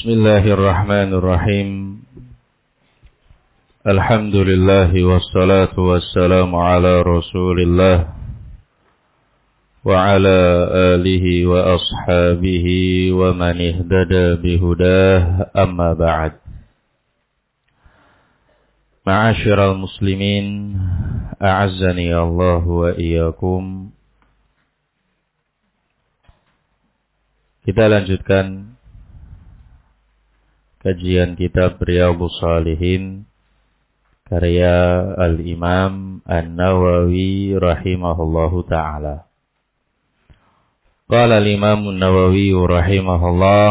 Bismillahirrahmanirrahim. Alhamdulillah wassalatu wassalamu ala Rasulillah wa ala alihi wa ashabihi wa man ihtada bihudah, amma ba'd. Ma'asyiral muslimin, a'azzani Allah wa iyyakum. Kita lanjutkan kajian kitab Riyadhus Shalihin karya Al-Imam An-Nawawi rahimahullahu ta'ala. Qala Al-Imam An-Nawawi rahimahullah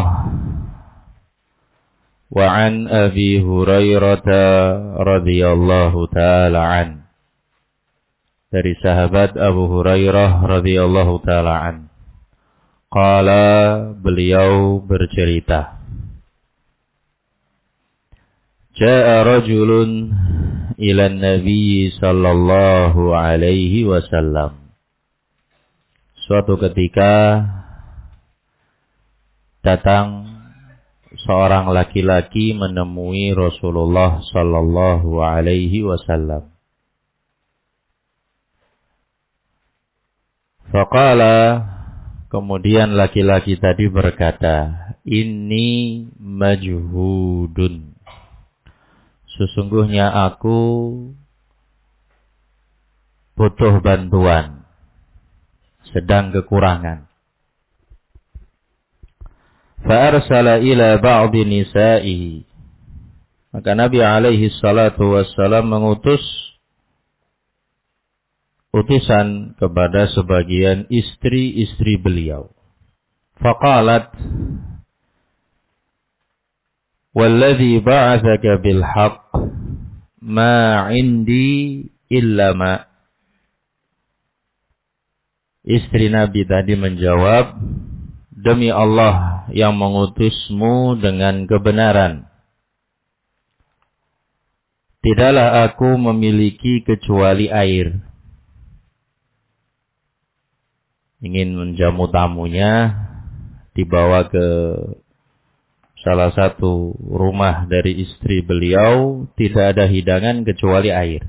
wa an Abi Hurairah radhiyallahu ta'ala an. Dari sahabat Abu Hurairah radhiyallahu ta'ala an. Qala, beliau bercerita, Ja'a rajulun ila Nabi sallallahu alaihi wasallam. Suatu ketika datang seorang laki-laki menemui Rasulullah sallallahu alaihi wasallam. Faqala, kemudian laki-laki tadi berkata, Inni majhudun. Sesungguhnya aku butuh bantuan, sedang kekurangan. Fa'arsala ila ba'di nisa'ihi. Maka Nabi alaihi salatu wassalam mengutus utusan kepada sebagian istri-istri beliau. Faqalat, Walladhi ba'athaka bilhaq ma indi illa ma. Istri Nabi tadi menjawab, demi Allah yang mengutusmu dengan kebenaran, tidaklah aku memiliki kecuali air. Ingin menjamu tamunya, dibawa ke salah satu rumah dari istri beliau, tidak ada hidangan kecuali air.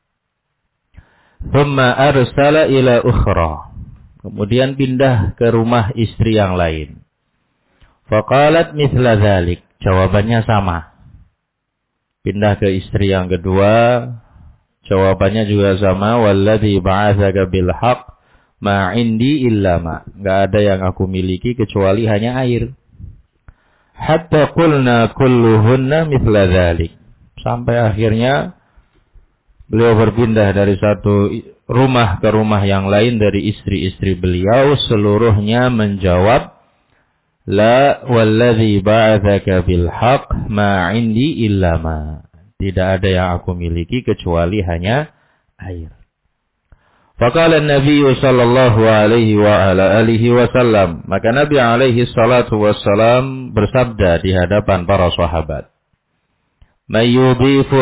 Thumma arsala ila ukhra. Kemudian pindah ke rumah istri yang lain. Faqalat mithla dzalik. Jawabannya sama. Pindah ke istri yang kedua, jawabannya juga sama. Walladzi ba'atsaka bil haqq ma 'indi illa ma. Enggak ada yang aku miliki kecuali hanya air. Hatta qulna kulluhunna mithla dzalik. Sampai akhirnya beliau berpindah dari satu rumah ke rumah yang lain dari istri-istri beliau, seluruhnya menjawab, La walladzi ba'atsaka bil haqq ma 'indi illa ma. Tidak ada yang aku miliki kecuali hanya air. Faqala Nabi sallallahu alaihi wa ala alihi wasallam. Maka Nabi alaihi salatu wassalam bersabda di hadapan para sahabat, May yudhifu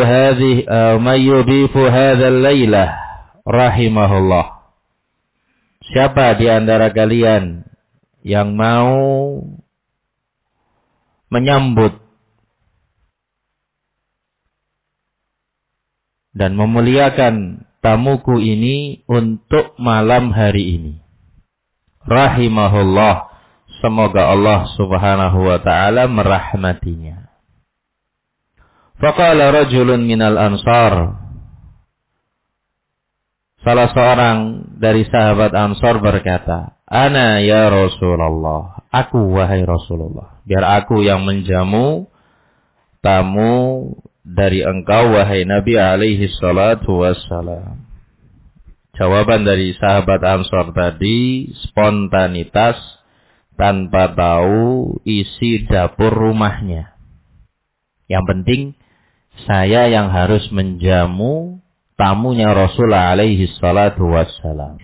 hadha al-lailah rahimahullah. Siapa di antara kalian yang mau menyambut dan memuliakan tamuku ini untuk malam hari ini. Rahimahullah. Semoga Allah subhanahu wa ta'ala merahmatinya. Faqala rajulun minal ansar. Salah seorang dari sahabat Ansar berkata, Ana ya Rasulullah. Aku wahai Rasulullah. Biar aku yang menjamu tamu dari engkau wahai Nabi alaihi salatu wassalam. Jawaban dari sahabat Ansar tadi spontanitas, tanpa tahu isi dapur rumahnya. Yang penting saya yang harus menjamu tamunya Rasulullah alaihi salatu wassalam.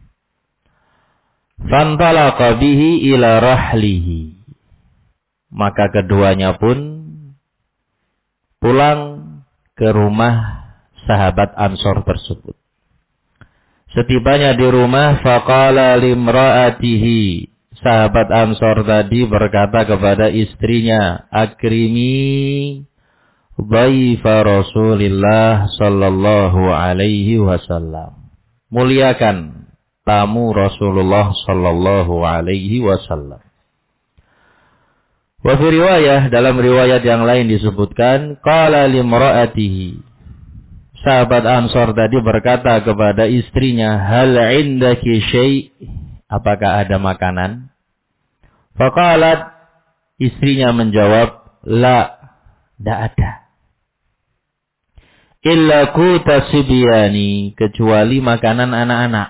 Fantalaqa bihi ila rahlihi. Maka keduanya pun pulang ke rumah sahabat Ansor tersebut. Setibanya di rumah, faqala limra'atihi. sahabat Ansor tadi berkata kepada istrinya, akrimi dhaifa Rasulillah sallallahu alaihi wasallam. Muliakan tamu Rasulullah sallallahu alaihi wasallam. Wa fi riwayah, dalam riwayat yang lain disebutkan, qala limra'atihi. Sahabat Ansor tadi berkata kepada istrinya, hal indaki syai'? Apakah ada makanan? Faqalat, istrinya menjawab, la, tidak ada. Illa quta sibyani, kecuali makanan anak-anak.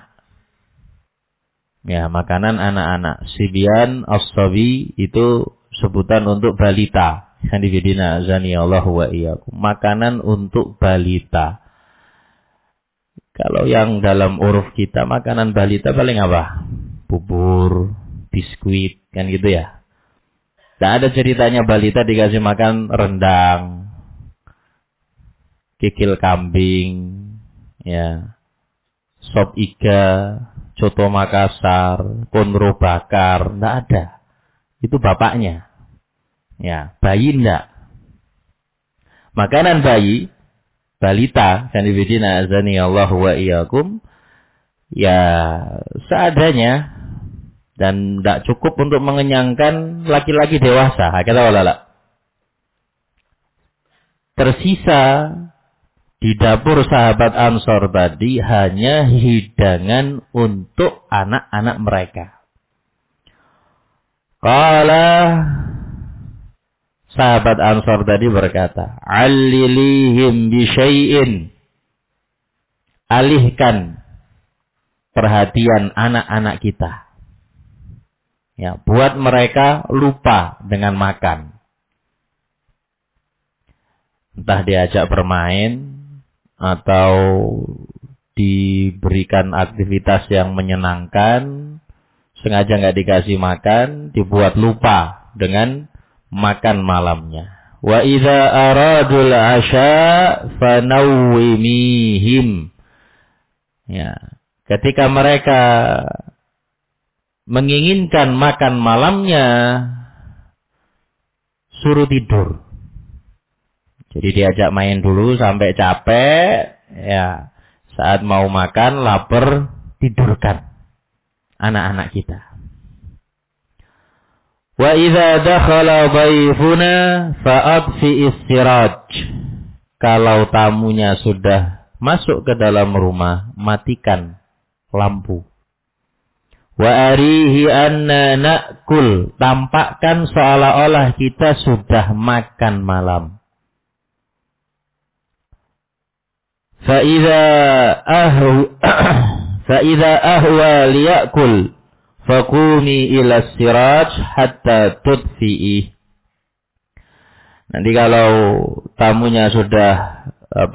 Ya, makanan anak-anak. Sibyan, as-sabi, itu sebutan untuk balita. Sanibidina zaniyallahu wa iyyakum. Makanan untuk balita. Kalau yang dalam uruf kita, makanan balita paling apa? Bubur, biskuit, kan gitu ya. Tidak ada ceritanya balita dikasih makan rendang, kikil kambing, ya, sop iga, coto Makassar, konro bakar, tidak ada. Itu bapaknya. Ya, bayi enggak. Makanan bayi, balita, kan ibidina azani Allah wa iyyakum, ya seadanya dan tidak cukup untuk mengenyangkan laki-laki dewasa. Kata walala. Tersisa di dapur sahabat Ansor tadi hanya hidangan untuk anak-anak mereka. Qala, sahabat Ansor tadi berkata, allilihim bisyai'in. Alihkan perhatian anak-anak kita. Ya, buat mereka lupa dengan makan. Entah diajak bermain atau diberikan aktivitas yang menyenangkan, sengaja nggak dikasih makan, dibuat lupa dengan makan malamnya. Wa idza aradul asya fanawwimihim. Ya, ketika mereka menginginkan makan malamnya, suruh tidur. Jadi diajak main dulu sampai capek, ya. Saat mau makan, lapar, tidurkan anak-anak kita. Wa idza dakhala dhaifuna fa'adfi istiraj. Kalau tamunya sudah masuk ke dalam rumah, matikan lampu. Wa arihi anna na'kul. Tampakkan seolah-olah kita sudah makan malam. Fa'idha ahwa liya'kul. Faqumi ila siraj hatta tudfi'i. Nanti kalau tamunya sudah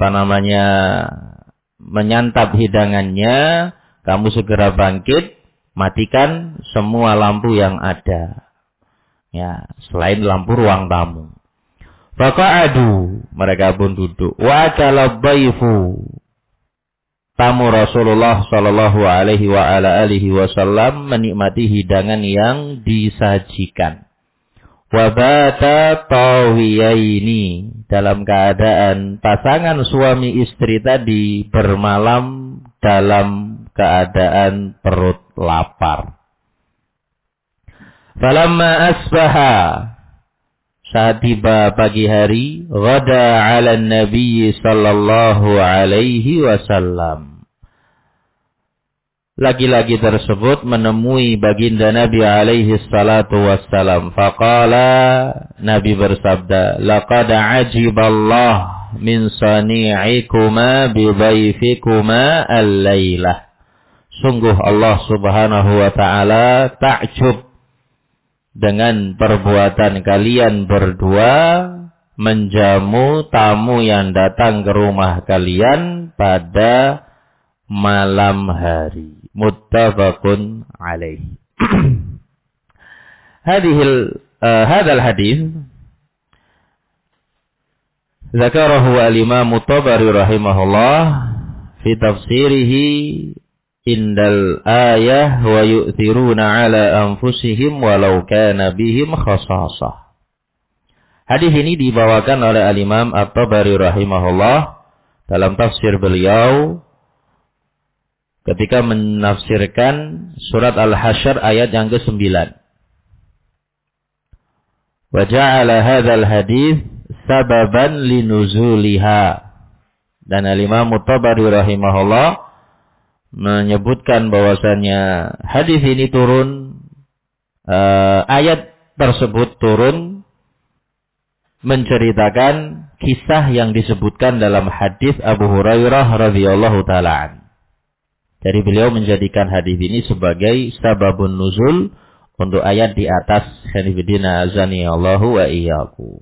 menyantap hidangannya, kamu segera bangkit, matikan semua lampu yang ada. Ya, selain lampu ruang tamu. Faqa'adu, mereka pun duduk. Wa akala dhaifu. Tamu Rasulullah sallallahu alaihi wa ala alihi wasallam menikmati hidangan yang disajikan. Wa bata tawiyaini, dalam keadaan pasangan suami istri tadi bermalam dalam keadaan perut lapar. Falamma asbaha, saat tiba pagi hari, ghada 'ala Nabi sallallahu alaihi wasallam. Laki-laki tersebut menemui baginda Nabi alaihi salatu wassalam. Faqala, Nabi bersabda, laqad 'ajiballah min sani'ikuma bi dhaifikuma al-lailah. Sungguh Allah subhanahu wa ta'ala takjub dengan perbuatan kalian berdua menjamu tamu yang datang ke rumah kalian pada malam hari. Muttafaqun alaih. Hadal hadis Zakarahu al-Imam Tabari rahimahullah fi tafsirihi indal ayah wa yu'thiruna ala anfusihim walau kana bihim khasasah. Hadis ini dibawakan oleh Al-Imam At-Tabari rahimahullah dalam tafsir beliau ketika menafsirkan surat Al-Hasyr ayat yang ke-9. Wa ja'ala hadzal hadits sababan linuzuliha. Dan Al-Imam At-Tabari rahimahullah menyebutkan bahwasanya hadis ini turun, ayat tersebut turun menceritakan kisah yang disebutkan dalam hadis Abu Hurairah radhiyallahu taala an. Jadi beliau menjadikan hadis ini sebagai sababun nuzul untuk ayat di atas. Khanifidina azani Allahu wa iyyakum.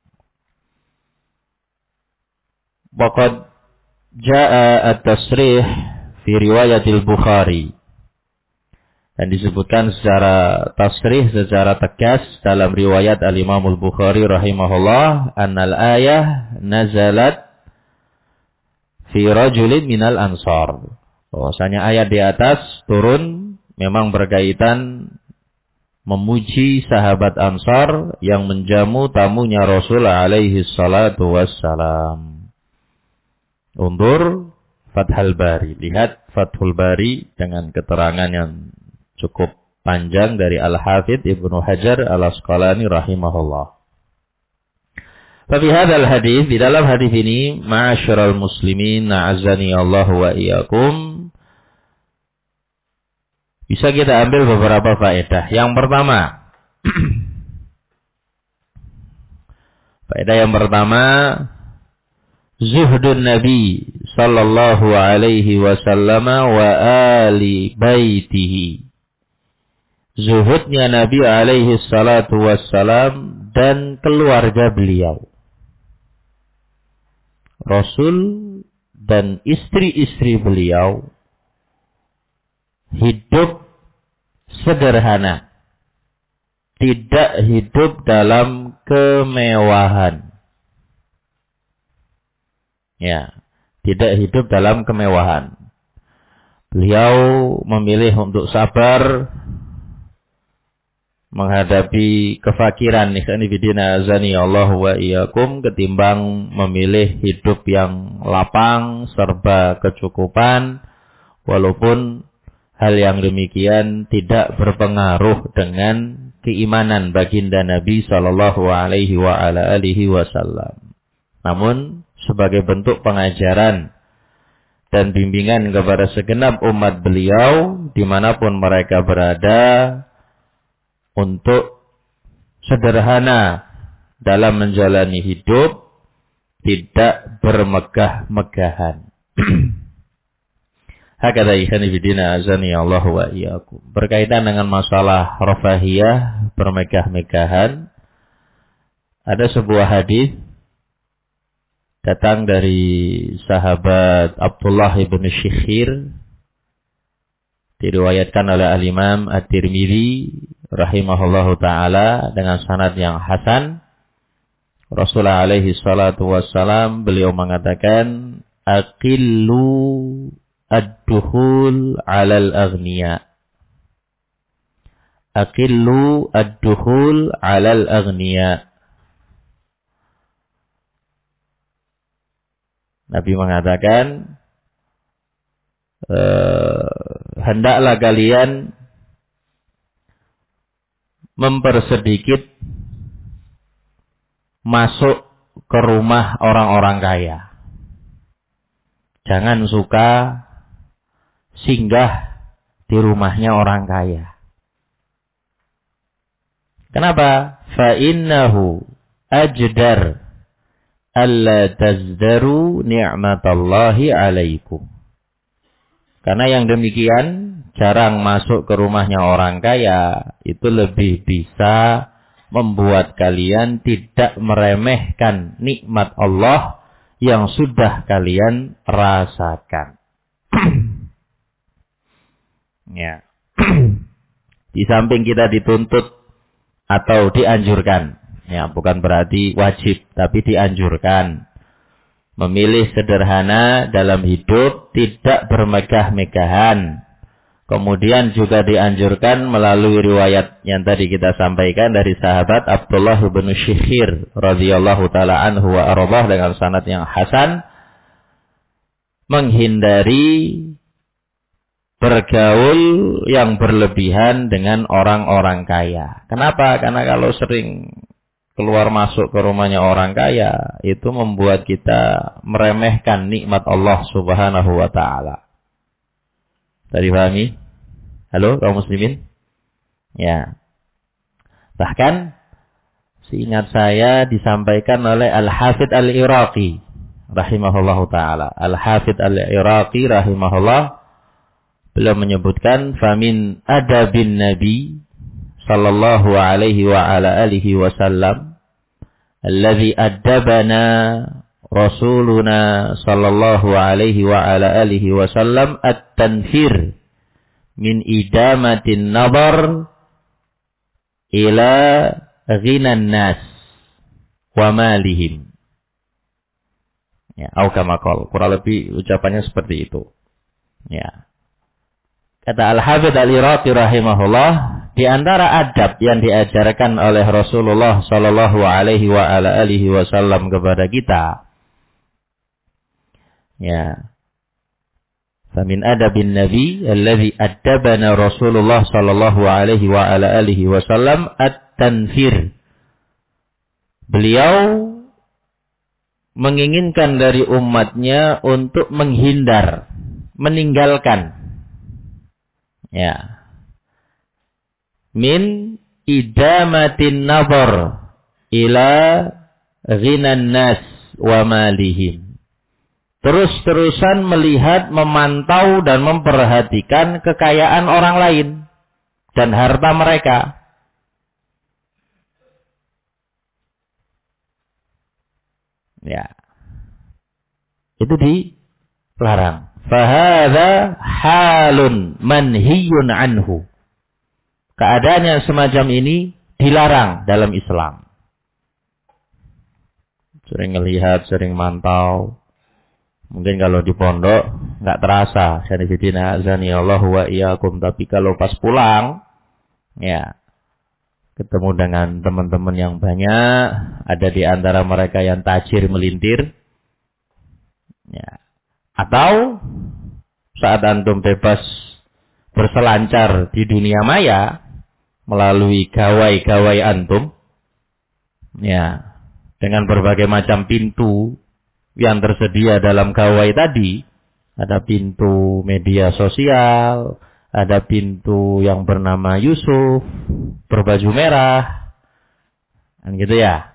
Waqad jaa at-tasrih fi riwayatil Bukhari. Dan disebutkan secara tasrih, secara tegas dalam riwayat Al-Imam Al-Bukhari rahimahullah, annal ayah nazalat fi rajulin minal ansar. Bahwasanya ayat di atas turun memang berkaitan memuji sahabat Ansar yang menjamu tamunya Rasul alaihi salatu wassalam. Undur Fathul Bari. Lihat Fathul Bari dengan keterangan yang cukup panjang dari Al-Hafidh Ibnu Hajar Al-Asqalani rahimahullah. Tapi hadal hadis, di dalam hadis ini, ma'asyiral muslimin, na'azani Allah wa iyyakum, bisa kita ambil beberapa faedah. Yang pertama, faedah yang pertama, zuhdun Nabi sallallahu alaihi wasallam wa ali baitihi. Zuhudnya Nabi alaihi salatu wassalam dan keluarga beliau. Rasul dan istri-istri beliau hidup sederhana. Tidak hidup dalam kemewahan. Ya, tidak hidup dalam kemewahan. Beliau memilih untuk sabar menghadapi kefakiran, ikhwanifidina azani Allah wa iyyakum, ketimbang memilih hidup yang lapang, serba kecukupan, walaupun hal yang demikian tidak berpengaruh dengan keimanan baginda Nabi sallallahu alaihi wa ala alihi wasallam. Namun sebagai bentuk pengajaran dan bimbingan kepada segenap umat beliau dimanapun mereka berada, untuk sederhana dalam menjalani hidup, tidak bermegah-megahan. Hakadha ikhwanifidina azani Allah wa iyyakum. Berkaitan dengan masalah rafahiyah, bermegah-megahan, ada sebuah hadis datang dari sahabat Abdullah ibn Shikhir, diriwayatkan oleh Al-Imam At-Tirmidzi rahimahullahu ta'ala dengan sanad yang hasan. Rasulullah alaihi salatu wassalam beliau mengatakan, aqillu ad-dukhul 'alal aghniya. Aqillu ad-dukhul 'alal aghniya. Nabi mengatakan, hendaklah kalian mempersedikit masuk ke rumah orang-orang kaya. Jangan suka singgah di rumahnya orang kaya. Kenapa? Fa innahu ajdar alla tazdaru ni'matallahi alaikum. Karena yang demikian, jarang masuk ke rumahnya orang kaya, itu lebih bisa membuat kalian tidak meremehkan nikmat Allah yang sudah kalian rasakan. Ya. Di samping kita dituntut atau dianjurkan, ya, bukan berarti wajib, tapi dianjurkan memilih sederhana dalam hidup, tidak bermegah-megahan. Kemudian juga dianjurkan melalui riwayat yang tadi kita sampaikan dari sahabat Abdullah bin Syikhir radhiyallahu taala anhu wa ardhah dengan sanad yang hasan, menghindari bergaul yang berlebihan dengan orang-orang kaya. Kenapa? Karena kalau sering keluar masuk ke rumahnya orang kaya, itu membuat kita meremehkan nikmat Allah Subhanahu wa taala. Tadi pahami? Halo kaum muslimin? Ya. Bahkan seingat saya disampaikan oleh Al-Hafidz Al-Iraqi rahimahullahu taala. Al-Hafidz Al-Iraqi rahimahullah, beliau menyebutkan famin adabin Nabi sallallahu alaihi wa ala alihi wasallam alladhi addabana Rasuluna sallallahu alaihi wa ala alihi wasallam at-tanfir min idamatin nabar ila ghinan nas wa malihim. Ya, au kama qala, kurang lebih ucapannya seperti itu. Ya. Kata Al-Hafidz Al-Iraqi rahimahullah, di antara adab yang diajarkan oleh Rasulullah sallallahu alaihi wa ala alihi wasallam kepada kita, ya, famin adabin Nabi alladhi addabana Rasulullah sallallahu alaihi wa ala alihi wasallam at-tanfir. Beliau menginginkan dari umatnya untuk menghindar, meninggalkan, ya, min idamatin nazar ila ghinan nas wa malihim. Terus-terusan melihat, memantau dan memperhatikan kekayaan orang lain dan harta mereka. Ya. Itu dilarang. Fahadha halun manhiyun anhu. Keadaan yang semacam ini dilarang dalam Islam. Sering melihat, sering mantau. Mungkin kalau di pondok nggak terasa, sanifidina azanillahu wa iyyakum, tapi kalau pas pulang, ya, ketemu dengan teman-teman yang banyak, ada di antara mereka yang tajir melintir, ya, atau saat antum bebas berselancar di dunia maya melalui gawai-gawai antum, ya, dengan berbagai macam pintu yang tersedia dalam gawai tadi. Ada pintu media sosial, ada pintu yang bernama Yusuf, berbaju merah, kan gitu ya.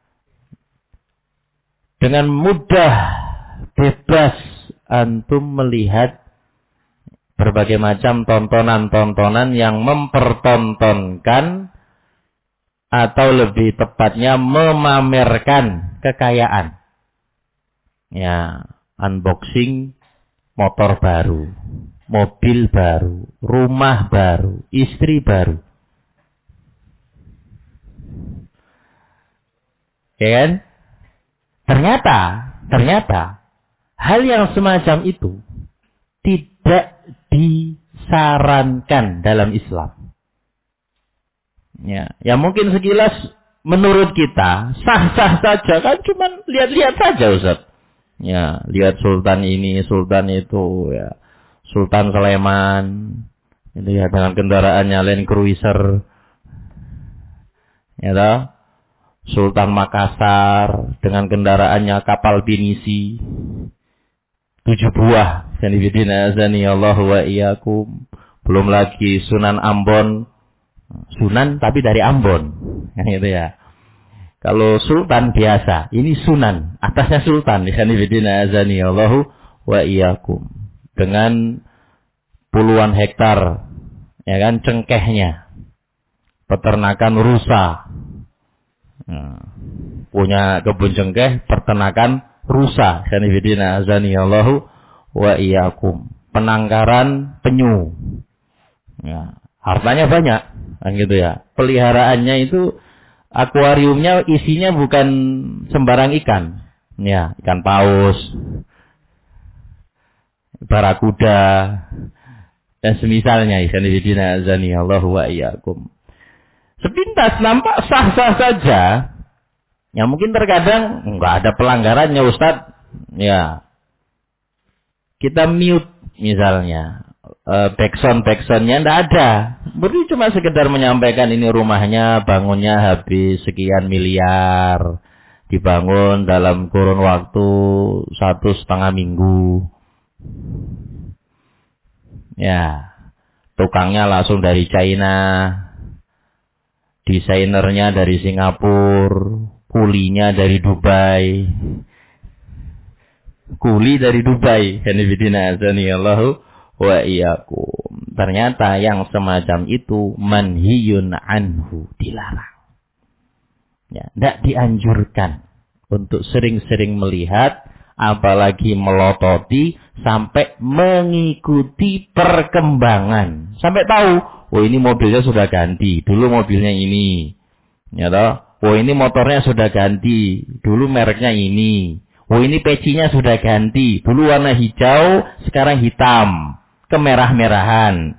Dengan mudah, bebas antum melihat berbagai macam tontonan-tontonan yang mempertontonkan atau lebih tepatnya memamerkan kekayaan. Ya, unboxing motor baru, mobil baru, rumah baru, istri baru. Ya kan? Ternyata hal yang semacam itu tidak disarankan dalam Islam. Ya, yang mungkin sekilas menurut kita sah-sah saja, kan cuman lihat-lihat saja Ustaz. Ya, lihat sultan ini, sultan itu, ya. Sultan Sleman, itu ya, dengan kendaraannya Land Cruiser. Ya toh? Sultan Makassar dengan kendaraannya kapal pinisi 7 buah. Sanibidina azani Allah wa iyyakum. Belum lagi Sunan Ambon. Sunan tapi dari Ambon. Kan gitu ya. Kalau sultan biasa, ini sunan, atasnya sultan. Sanibidina azani Allah wa iyyakum. Dengan puluhan hektar, ya kan, cengkehnya. Peternakan rusa. Punya kebun cengkeh, peternakan rusa. Sanibidina azani Allah wa iyyakum. Penangkaran penyu. Ya, hartanya banyak, kan gitu ya. Peliharaannya itu, akuariumnya isinya bukan sembarang ikan. Ya, ikan paus, barakuda, dan semisalnya, ikhwan fillah azani Allah wa iyyakum. Sepintas nampak sah-sah saja. Ya mungkin terkadang enggak ada pelanggarannya Ustaz. Ya. Kita mute misalnya. Backsound-backsoundnya enggak ada. Berarti cuma sekedar menyampaikan ini rumahnya bangunnya habis sekian miliar. Dibangun dalam kurun waktu 1,5 minggu. Ya. Tukangnya langsung dari China. Desainernya dari Singapura. Kulinya dari Dubai. Kuli dari Dubai. Hanifidina azani Allahu wa iyyakum. Ternyata yang semacam itu manhiyun anhu, dilarang. Ya, tidak dianjurkan untuk sering-sering melihat, apalagi melototi sampai mengikuti perkembangan. Sampai tahu, oh ini mobilnya sudah ganti, dulu mobilnya ini. Ya toh? Oh ini motornya sudah ganti, dulu mereknya ini. Oh ini pecinya sudah ganti, dulu warna hijau, sekarang hitam, kemerah-merahan.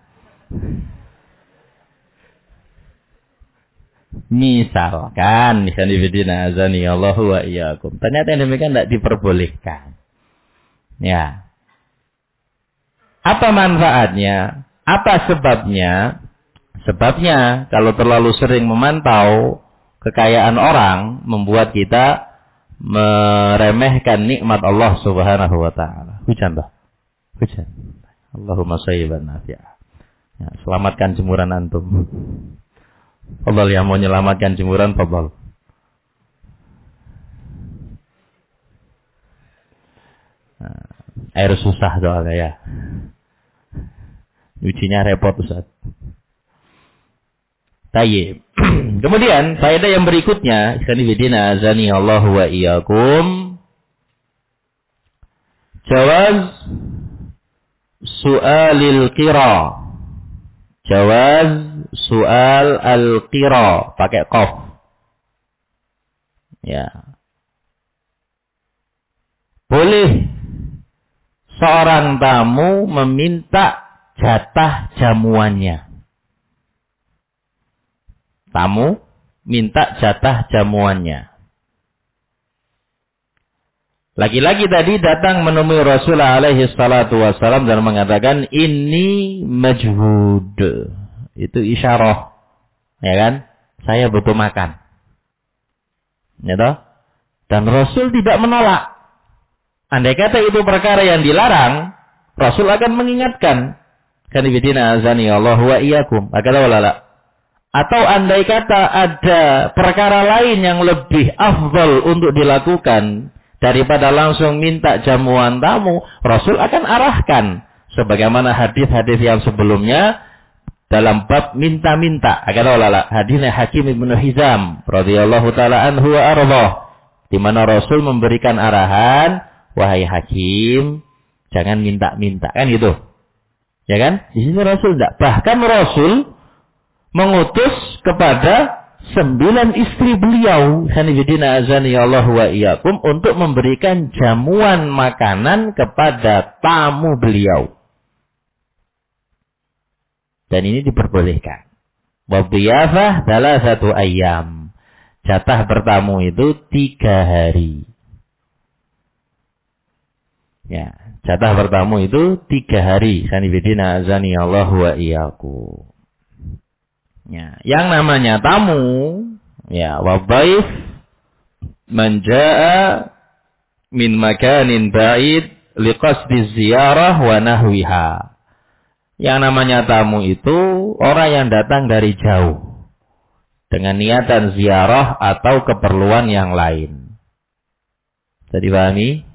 Misalkan, ikhwanifidina azani Allahu wa iyyakum. Ternyata yang demikian tidak diperbolehkan. Ya. Apa manfaatnya? Apa sebabnya? Sebabnya kalau terlalu sering memantau kekayaan orang membuat kita meremehkan nikmat Allah Subhanahu wa taala. Hujan, Bah. Hujan. Allahumma shayyiban nafi'ah. Ya, selamatkan jemuran antum. Fadhal yang mau menyelamatkan jemuran, fadhal. Nah, air susah soalnya ya. Nyucinya repot Ustaz. Tayyib. Kemudian faedah yang berikutnya, ikhwanifidina azani Allah wa iyyakum, jawaz su'alil qira. Jawaz su'al al-qira pakai qaf. Ya. Boleh seorang tamu meminta jatah jamuannya. Tamu minta jatah jamuannya. Laki-laki tadi datang menemui Rasulullah alaihi salatu wassalam dan mengatakan, ini majhud. Itu isyarah. Ya kan? Saya butuh makan. Ya toh? Dan Rasul tidak menolak. Andai kata itu perkara yang dilarang, Rasul akan mengingatkan. Kanibidina azani Allah wa iyyakum. Akala walala. Atau andai kata ada perkara lain yang lebih afdal untuk dilakukan daripada langsung minta jamuan tamu, Rasul akan arahkan. Sebagaimana hadis-hadis yang sebelumnya dalam bab minta-minta. Akala walala. Hadisnya Hakim ibn Hizam radhiyallahu ta'ala anhu wa ardah. Di mana Rasul memberikan arahan, wahai Hakim, jangan minta-minta. Kan gitu. Ya kan? Di sini Rasul tidak. Bahkan Rasul mengutus kepada 9 istri beliau, hanifidina azani Allah wa iyyakum, untuk memberikan jamuan makanan kepada tamu beliau. Dan ini diperbolehkan. Wadhiyafah dalam 1 ayyam. Jatah bertamu itu 3 hari. Ya, jatah bertamu itu 3 hari. Hanifidina azani Allah wa iyyakum. Ya, yang namanya tamu, ya, wadhaif man jaa min makanin ba'id liqasdi ziyarah wa nahwiha. Yang namanya tamu itu orang yang datang dari jauh dengan niatan ziarah atau keperluan yang lain. Bisa dipahami?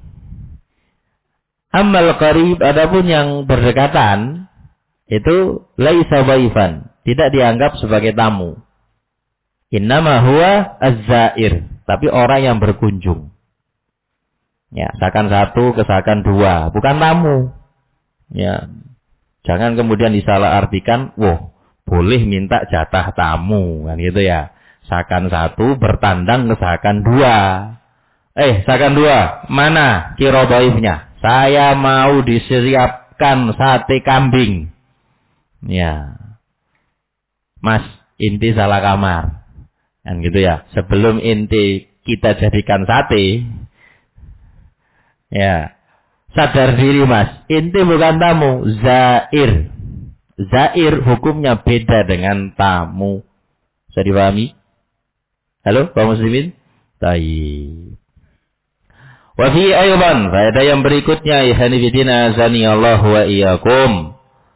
Ammal qarib, adapun yang berdekatan itu laisa dhaifan, tidak dianggap sebagai tamu. Innama huwa az-zair, tapi orang yang berkunjung. Ya, sakan 1 kesakan 2, bukan tamu. Ya. Jangan kemudian disalahartikan, wah, boleh minta jatah tamu, kan gitu ya. Sakan 1 bertandang ke sakan 2. Sakan 2, mana kira dhaifnya? Saya mau disiapkan sate kambing. Ya. Mas, inti salah kamar. Kan gitu ya. Sebelum inti kita jadikan sate, ya, sadar diri Mas, inti bukan tamu, zair. Zair hukumnya beda dengan tamu. Bisa dipahami? Halo, kaum muslimin? Baik. Wa fi aydan, faedah yang berikutnya, ihani bidina azani Allah wa iyyakum.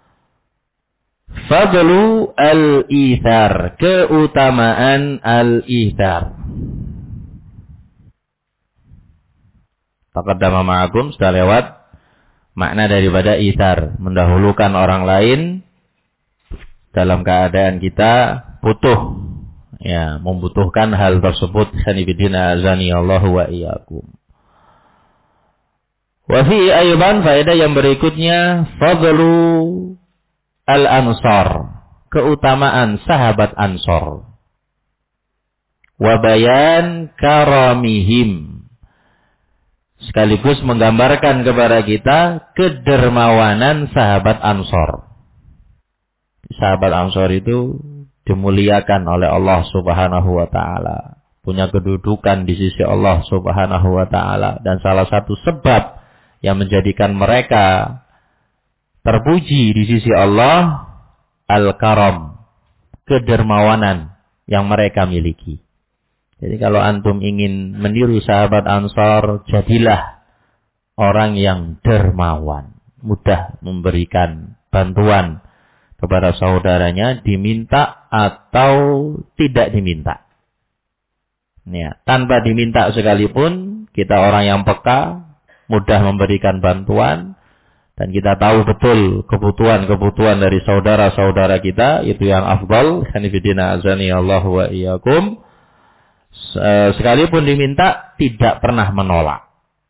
Fadlu al-ithar, keutamaan al-ithar. Taqaddama ma'akum, sudah lewat makna daripada ithar, mendahulukan orang lain dalam keadaan kita butuh, ya, membutuhkan hal tersebut. Hanibidina azani Allah wa iyyakum. Wa fi aydan, faedah yang berikutnya, fadlu al-ansar, keutamaan sahabat Ansor. Wa bayan karamihim, sekaligus menggambarkan kepada kita kedermawanan sahabat Ansor. Sahabat Ansor itu dimuliakan oleh Allah Subhanahu wa ta'ala. Punya kedudukan di sisi Allah Subhanahu wa ta'ala. Dan salah satu sebab yang menjadikan mereka terpuji di sisi Allah, al-karam, kedermawanan yang mereka miliki. Jadi kalau antum ingin meniru sahabat Ansor, jadilah orang yang dermawan, mudah memberikan bantuan kepada saudaranya, diminta atau tidak diminta. Ya, tanpa diminta sekalipun, kita orang yang peka, mudah memberikan bantuan, dan kita tahu betul kebutuhan-kebutuhan dari saudara-saudara kita, itu yang afdal. Hanifidina azani Allah wa iyyakum. Sekalipun diminta, tidak pernah menolak.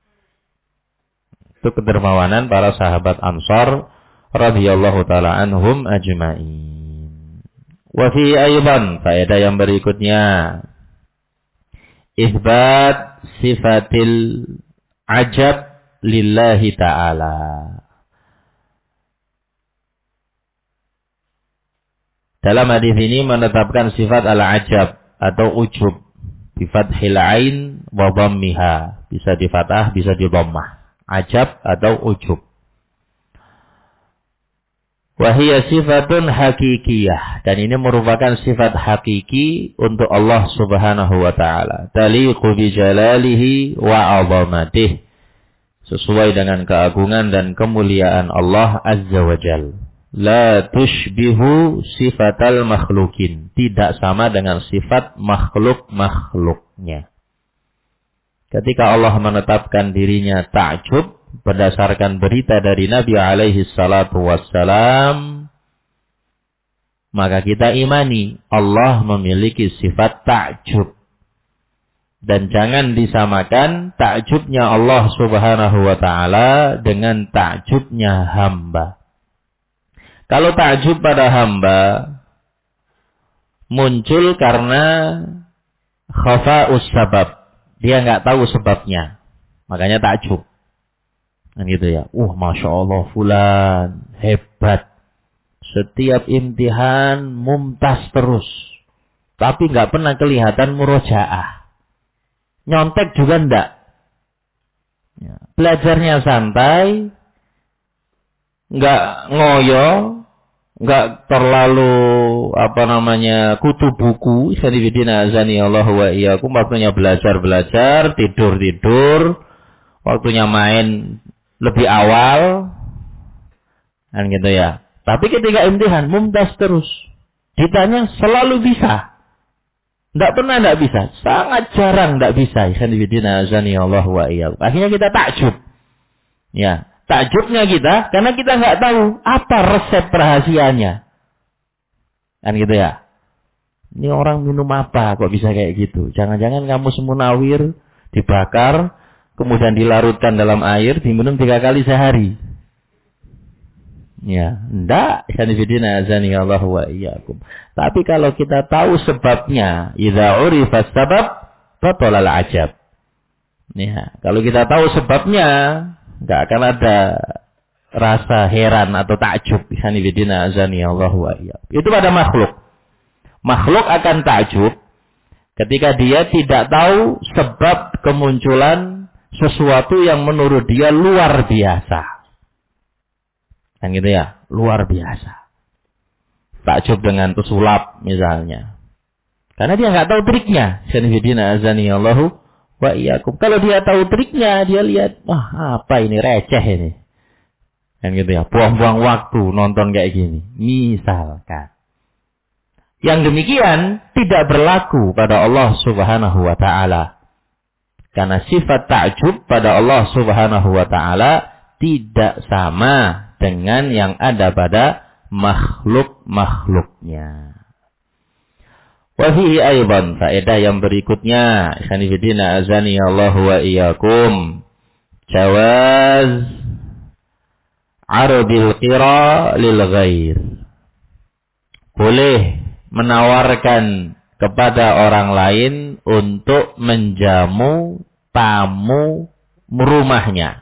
Itu kedermawanan para sahabat Ansar radhiyallahu taala anhum ajma'in. Wa fi aydan, faedah yang berikutnya, isbat sifatil ajab lillahi ta'ala. Dalam hadis ini menetapkan sifat al-ajab atau ujub bi fathil ain wa dhammiha, bisa di fathah, bisa di dhammah. Ajab atau ujub. Wahia sifatun hakikiyah, dan ini merupakan sifat hakiki untuk Allah Subhanahu wa ta'ala. Taliqu bi jalalihi wa 'azamatih, sesuai dengan keagungan dan kemuliaan Allah Azza wa Jalla. La tushbihu sifatal makhlukin, tidak sama dengan sifat makhluk-makhluknya. Ketika Allah menetapkan dirinya ta'jub berdasarkan berita dari Nabi alaihi salatu wassalam, maka kita imani Allah memiliki sifat ta'jub. Dan jangan disamakan ta'jubnya Allah Subhanahu wa ta'ala dengan ta'jubnya hamba. Kalau ta'jub pada hamba muncul karena khafa'us sabab, dia nggak tahu sebabnya, makanya ta'jub. Kan gitu ya. Masya Allah, fulan hebat, setiap imtihan mumtaz terus, tapi nggak pernah kelihatan murojaah, nyontek juga ndak. Ya. Belajarnya santai, nggak ngoyo, nggak terlalu kutu buku. Sanibidina azani Allah wa iyyakum. Waktunya belajar, tidur, waktunya main lebih awal, kan gitu ya. Tapi ketika imtihan mumtaz terus, ditanya selalu bisa, nggak pernah nggak bisa, sangat jarang nggak bisa. Sanibidina azani Allah wa iyyakum. Akhirnya kita takjub, ya. Takjubnya kita karena kita nggak tahu apa resep rahasianya, kan gitu ya. Ini orang minum apa kok bisa kayak gitu? Jangan-jangan kamu semunawir dibakar, kemudian dilarutkan dalam air, diminum 3 kali sehari. Ya, enggak. Sanifidina azani Allah wa iyyakum. Tapi kalau kita tahu sebabnya, idza urifa sabab batala al-ajab. Ya, kalau kita tahu sebabnya, nggak akan ada rasa heran atau takjub. Ikhwanifidina azani Allah wa iyyakum. Itu pada makhluk. Makhluk akan takjub ketika dia tidak tahu sebab kemunculan sesuatu yang menurut dia luar biasa. Kan gitu ya, luar biasa. Takjub dengan pesulap misalnya. Karena dia nggak tahu triknya. Ikhwanifidina azani Allah wa iyyakum. Kalau dia tahu triknya, dia lihat, wah apa ini, receh ini. Kan gitu ya, buang-buang waktu nonton kayak gini. Misalkan. Yang demikian tidak berlaku pada Allah Subhanahu wa taala. Karena sifat ta'jub pada Allah Subhanahu wa taala tidak sama dengan yang ada pada makhluk-makhluknya. Wa fihi aidan, faedah yang berikutnya, ikhwanifidina azani Allah wa iyyakum, jawaz ardil qira lil ghair. Boleh menawarkan kepada orang lain untuk menjamu tamu rumahnya.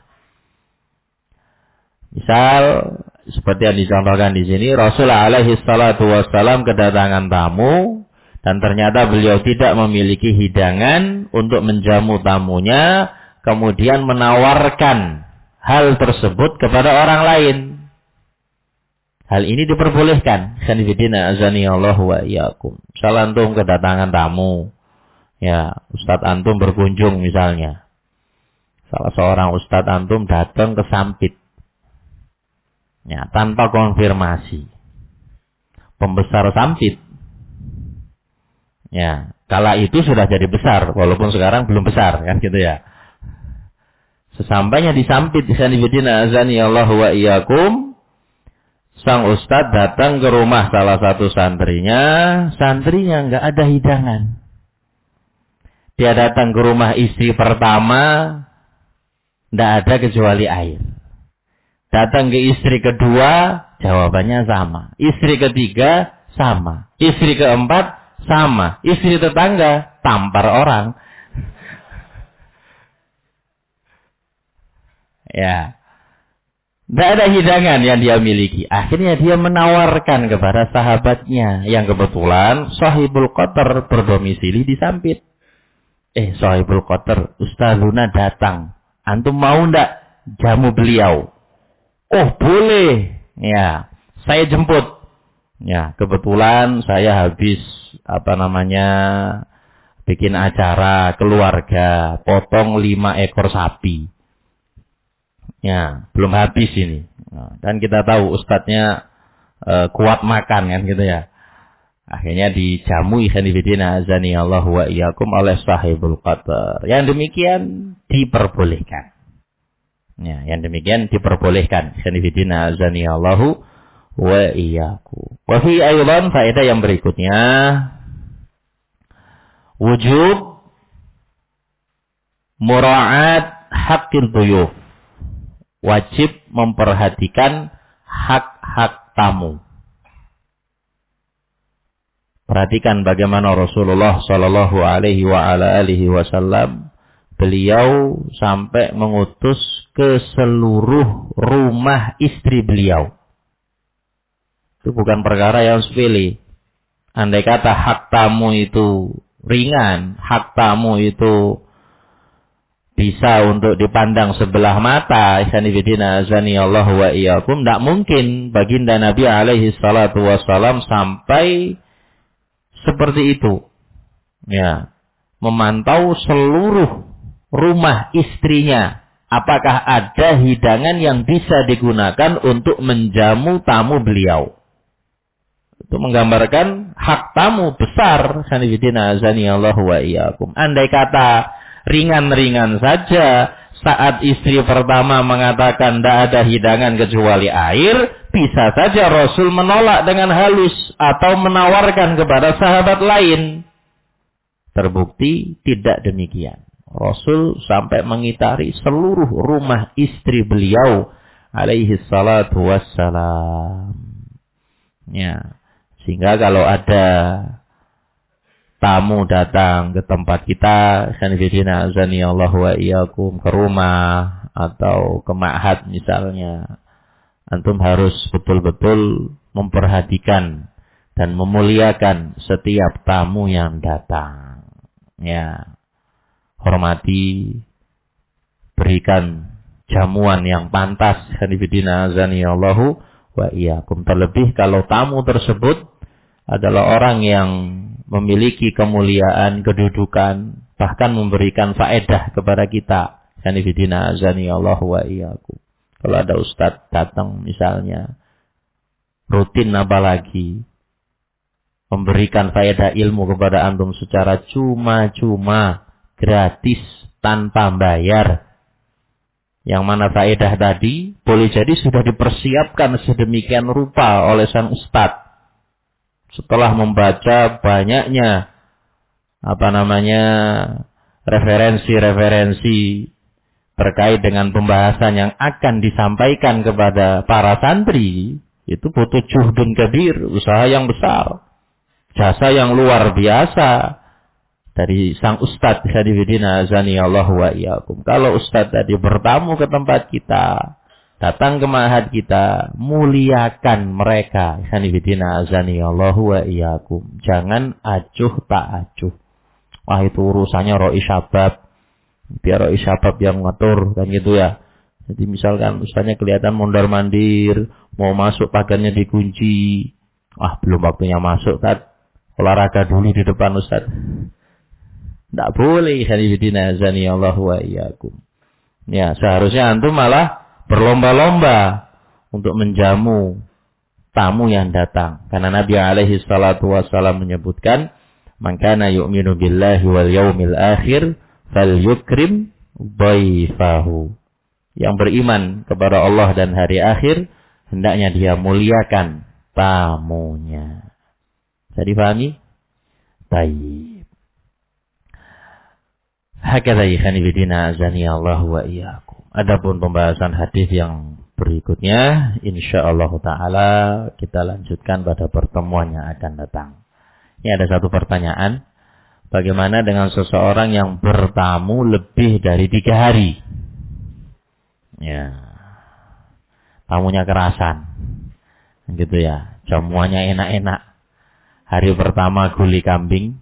Misal seperti yang dicontohkan di sini, Rasulullah alaihi salatu wassalam kedatangan tamu dan ternyata beliau tidak memiliki hidangan untuk menjamu tamunya, kemudian menawarkan hal tersebut kepada orang lain. Hal ini diperbolehkan. Khanifidina azani Allah wa iyyakum. Misal antum kedatangan tamu. Ya, Ustadz antum berkunjung misalnya. Salah seorang Ustadz antum datang ke Sampit. Ya, tanpa konfirmasi. Pembesar Sampit. Ya, kala itu sudah jadi besar. Walaupun sekarang belum besar. Kan gitu ya. Sesampainya di Sampit. Khanifidina azani Allah wa iyyakum. Sang ustadz datang ke rumah salah satu santrinya nggak ada hidangan. Dia datang ke rumah istri pertama, nggak ada kecuali air. Datang ke istri kedua, jawabannya sama. Istri ketiga, sama. Istri keempat, sama. Istri tetangga, tampar orang. Ya. Tidak ada hidangan yang dia miliki. Akhirnya dia menawarkan kepada sahabatnya yang kebetulan Sahibul Qatar berdomisili di Sampit. Sahibul Qatar, Ustazuna datang. Antum mau ndak jamu beliau? Oh boleh. Ya, saya jemput. Ya, kebetulan saya habis bikin acara keluarga, potong 5 ekor sapi. Ya, belum habis ini. Dan kita tahu ustadznya kuat makan kan gitu ya. Akhirnya dijamu ikhwanifidina azani Allah wa iyyakum oleh Sahibul Qatar. Yang demikian diperbolehkan. Ya, yang demikian diperbolehkan. Ikhwanifidina azani Allah wa iyyakum. Wa fi aidan faedah yang berikutnya, wujub mura'at haqqil dhuyuf. Wajib memperhatikan hak-hak tamu. Perhatikan bagaimana Rasulullah Shallallahu Alaihi Wasallam beliau sampai mengutus ke seluruh rumah istri beliau. Itu bukan perkara yang sepele. Andai kata hak tamu itu ringan, hak tamu itu bisa untuk dipandang sebelah mata, ikhwanifidina azani Allah wa iyyakum, tidak mungkin baginda Nabi alaihi salatu wassalam sampai seperti itu. Ya, memantau seluruh rumah istrinya. Apakah ada hidangan yang bisa digunakan untuk menjamu tamu beliau? Itu menggambarkan hak tamu besar, ikhwanifidina azani Allah wa iyyakum. Andai kata ringan-ringan saja, saat istri pertama mengatakan tidak ada hidangan kecuali air, bisa saja Rasul menolak dengan halus atau menawarkan kepada sahabat lain. Terbukti tidak demikian. Rasul sampai mengitari seluruh rumah istri beliau alaihi salatu wassalam. Ya, sehingga kalau ada tamu datang ke tempat kita, khanifidina azani Allah wa iyyakum, ke rumah atau ke ma'had misalnya, Antum harus betul-betul memperhatikan dan memuliakan setiap tamu yang datang. Ya, hormati, berikan jamuan yang pantas. Hanifidina azanillahu wa iyyakum. Terlebih kalau tamu tersebut adalah orang yang memiliki kemuliaan, kedudukan, bahkan memberikan faedah kepada kita. Hanifidina azanillahu wa iyyakum. Kalau ada ustadz datang misalnya, rutin apalagi, memberikan faedah ilmu kepada antum secara cuma-cuma, gratis, tanpa bayar. Yang mana faedah tadi boleh jadi sudah dipersiapkan sedemikian rupa oleh sang ustadz. Setelah membaca banyaknya referensi-referensi terkait dengan pembahasan yang akan disampaikan kepada para santri, itu butuh juhdun kabir, usaha yang besar, jasa yang luar biasa dari sang ustadz. Hadifidina azani Allah wa iyyakum. Kalau ustadz tadi bertamu ke tempat kita, datang ke ma'had kita, muliakan mereka. Hadifidina azani Allah wa iyyakum. Jangan acuh tak acuh. Wah, itu urusannya roi syabab, biar roi syabab yang ngatur, kan gitu ya. Jadi misalkan ustadznya kelihatan mondar-mandir, mau masuk pagarnya dikunci. Wah, belum waktunya masuk, Tad. Olahraga dulu di depan ustadz. Tidak boleh. Hadifidina azani Allah wa iyyakum. Ya, seharusnya antum malah berlomba-lomba untuk menjamu tamu yang datang. Karena Nabi alaihi salatu wassalam menyebutkan, "Man kana yu'minu billahi wal yaumil akhir falyukrim dhaifahu." Yang beriman kepada Allah dan hari akhir, hendaknya dia muliakan tamunya. Bisa dipahami? Baik. Hakadha ikhwanifidina azani Allah wa iyyakum. Adapun pembahasan hadis yang berikutnya, insyaallah taala kita lanjutkan pada pertemuan yang akan datang. Ini ada satu pertanyaan. Bagaimana dengan seseorang yang bertamu lebih dari 3 hari? Ya. Tamunya kerasan. Gitu ya. Jamuannya enak-enak. Hari pertama gulai kambing.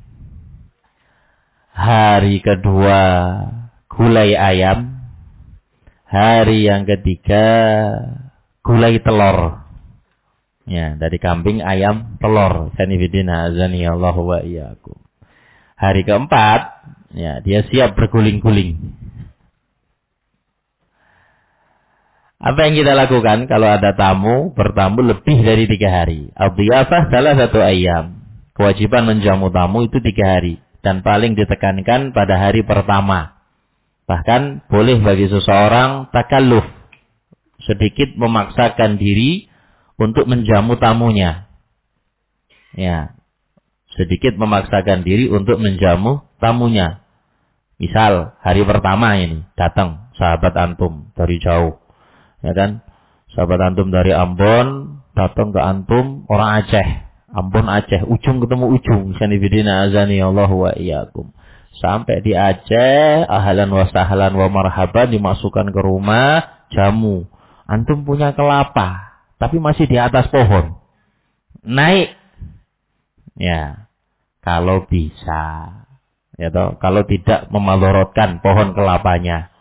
Hari kedua gulai ayam. Hari yang ketiga gulai telur. Ya, dari kambing, ayam, telur. Sanifidina azani Allah wa iyyakum. Hari keempat, ya, dia siap berguling-guling. Apa yang kita lakukan kalau ada tamu bertamu lebih dari 3 hari? Adhiyafah salah 1 ayam. Kewajiban menjamu tamu itu 3 hari. Dan paling ditekankan pada hari pertama. Bahkan boleh bagi seseorang takalluf, sedikit memaksakan diri untuk menjamu tamunya. Ya, sedikit memaksakan diri untuk menjamu tamunya. Misal hari pertama ini datang sahabat antum dari jauh, ya kan? Sahabat antum dari Ambon datang ke antum, orang Aceh. Ambon Aceh, ujung ketemu ujung. Sanifidina azani Allah wa iyyakum. Sampai di Aceh, ahlan wa sahlan wa marhaban, dimasukkan ke rumah, jamu. Antum punya kelapa, tapi masih di atas pohon. Naik. Ya, kalau bisa. Ya toh, kalau tidak memalorotkan pohon kelapanya.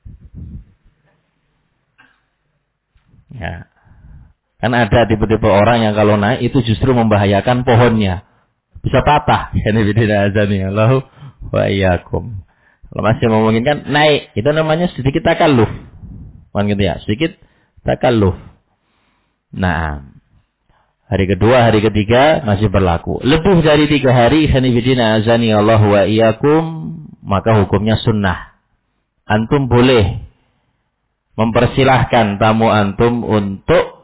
Ya. Kan ada tipe-tipe orang yang kalau naik itu justru membahayakan pohonnya. Bisa patah. Sanifidina azani Allah wa iyyakum. Kalau masih memungkinkan naik, itu namanya sedikit takalluf. Kan gitu ya, sedikit takalluf. Nah, hari kedua, hari ketiga masih berlaku. Lebih dari 3 hari, sanifidina azani Allah wa iyyakum, maka hukumnya sunnah. Antum boleh mempersilahkan tamu antum untuk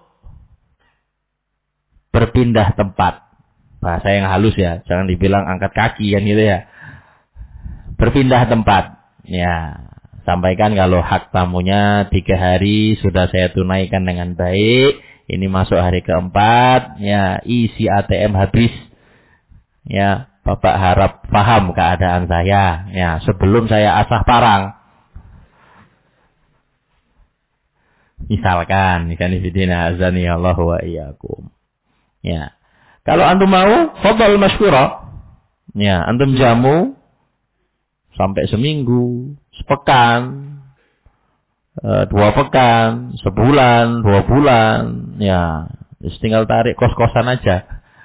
berpindah tempat. Bahasa yang halus ya, jangan dibilang angkat kaki kan gitu ya. Berpindah tempat. Ya, sampaikan kalau hak tamunya 3 hari sudah saya tunaikan dengan baik. Ini masuk hari keempat, ya, isi ATM habis. Ya, Bapak harap paham keadaan saya. Ya, sebelum saya asah parang. Misalkan, ikan ifidina azani Allah wa iyyakum. Ya. Kalau antum mau, fadhal masykura. Ya, antum jamu sampai seminggu, sepekan, 2 pekan, sebulan, 2 bulan. Ya, tinggal tarik kos-kosan aja.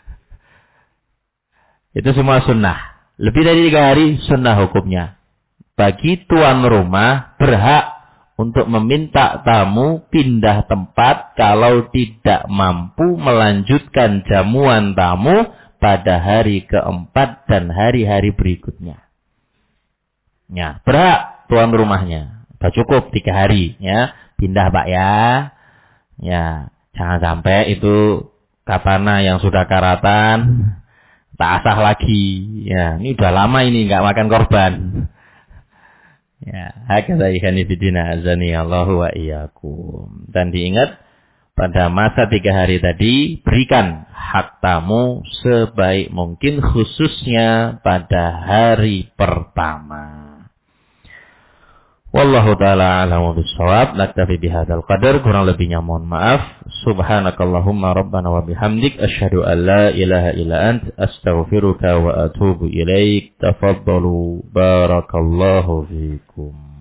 Itu semua sunnah. Lebih dari 3 hari, sunnah hukumnya. Bagi tuan rumah berhak untuk meminta tamu pindah tempat kalau tidak mampu melanjutkan jamuan tamu pada hari keempat dan hari-hari berikutnya. Ya, berhak tuan rumahnya. Sudah cukup 3 hari, ya. Pindah Pak ya. Ya, jangan sampai itu katana yang sudah karatan tak asah lagi. Ya, ini udah lama ini nggak makan korban. Ya, hakadha ikhwan fillah azani Allahu wa iyyakum. Dan diingat pada masa 3 hari tadi berikan hak tamu sebaik mungkin khususnya pada hari pertama. Wallahu ta'ala a'lamu bis-shawab. Naktafi bihadzal qadar, kurang lebihnya mohon maaf. Subhanakallahumma rabbana wa bihamdik asyhadu an la ilaha illa ant astaghfiruka wa atubu ilaik. Tafaddalu barakallahu fikum.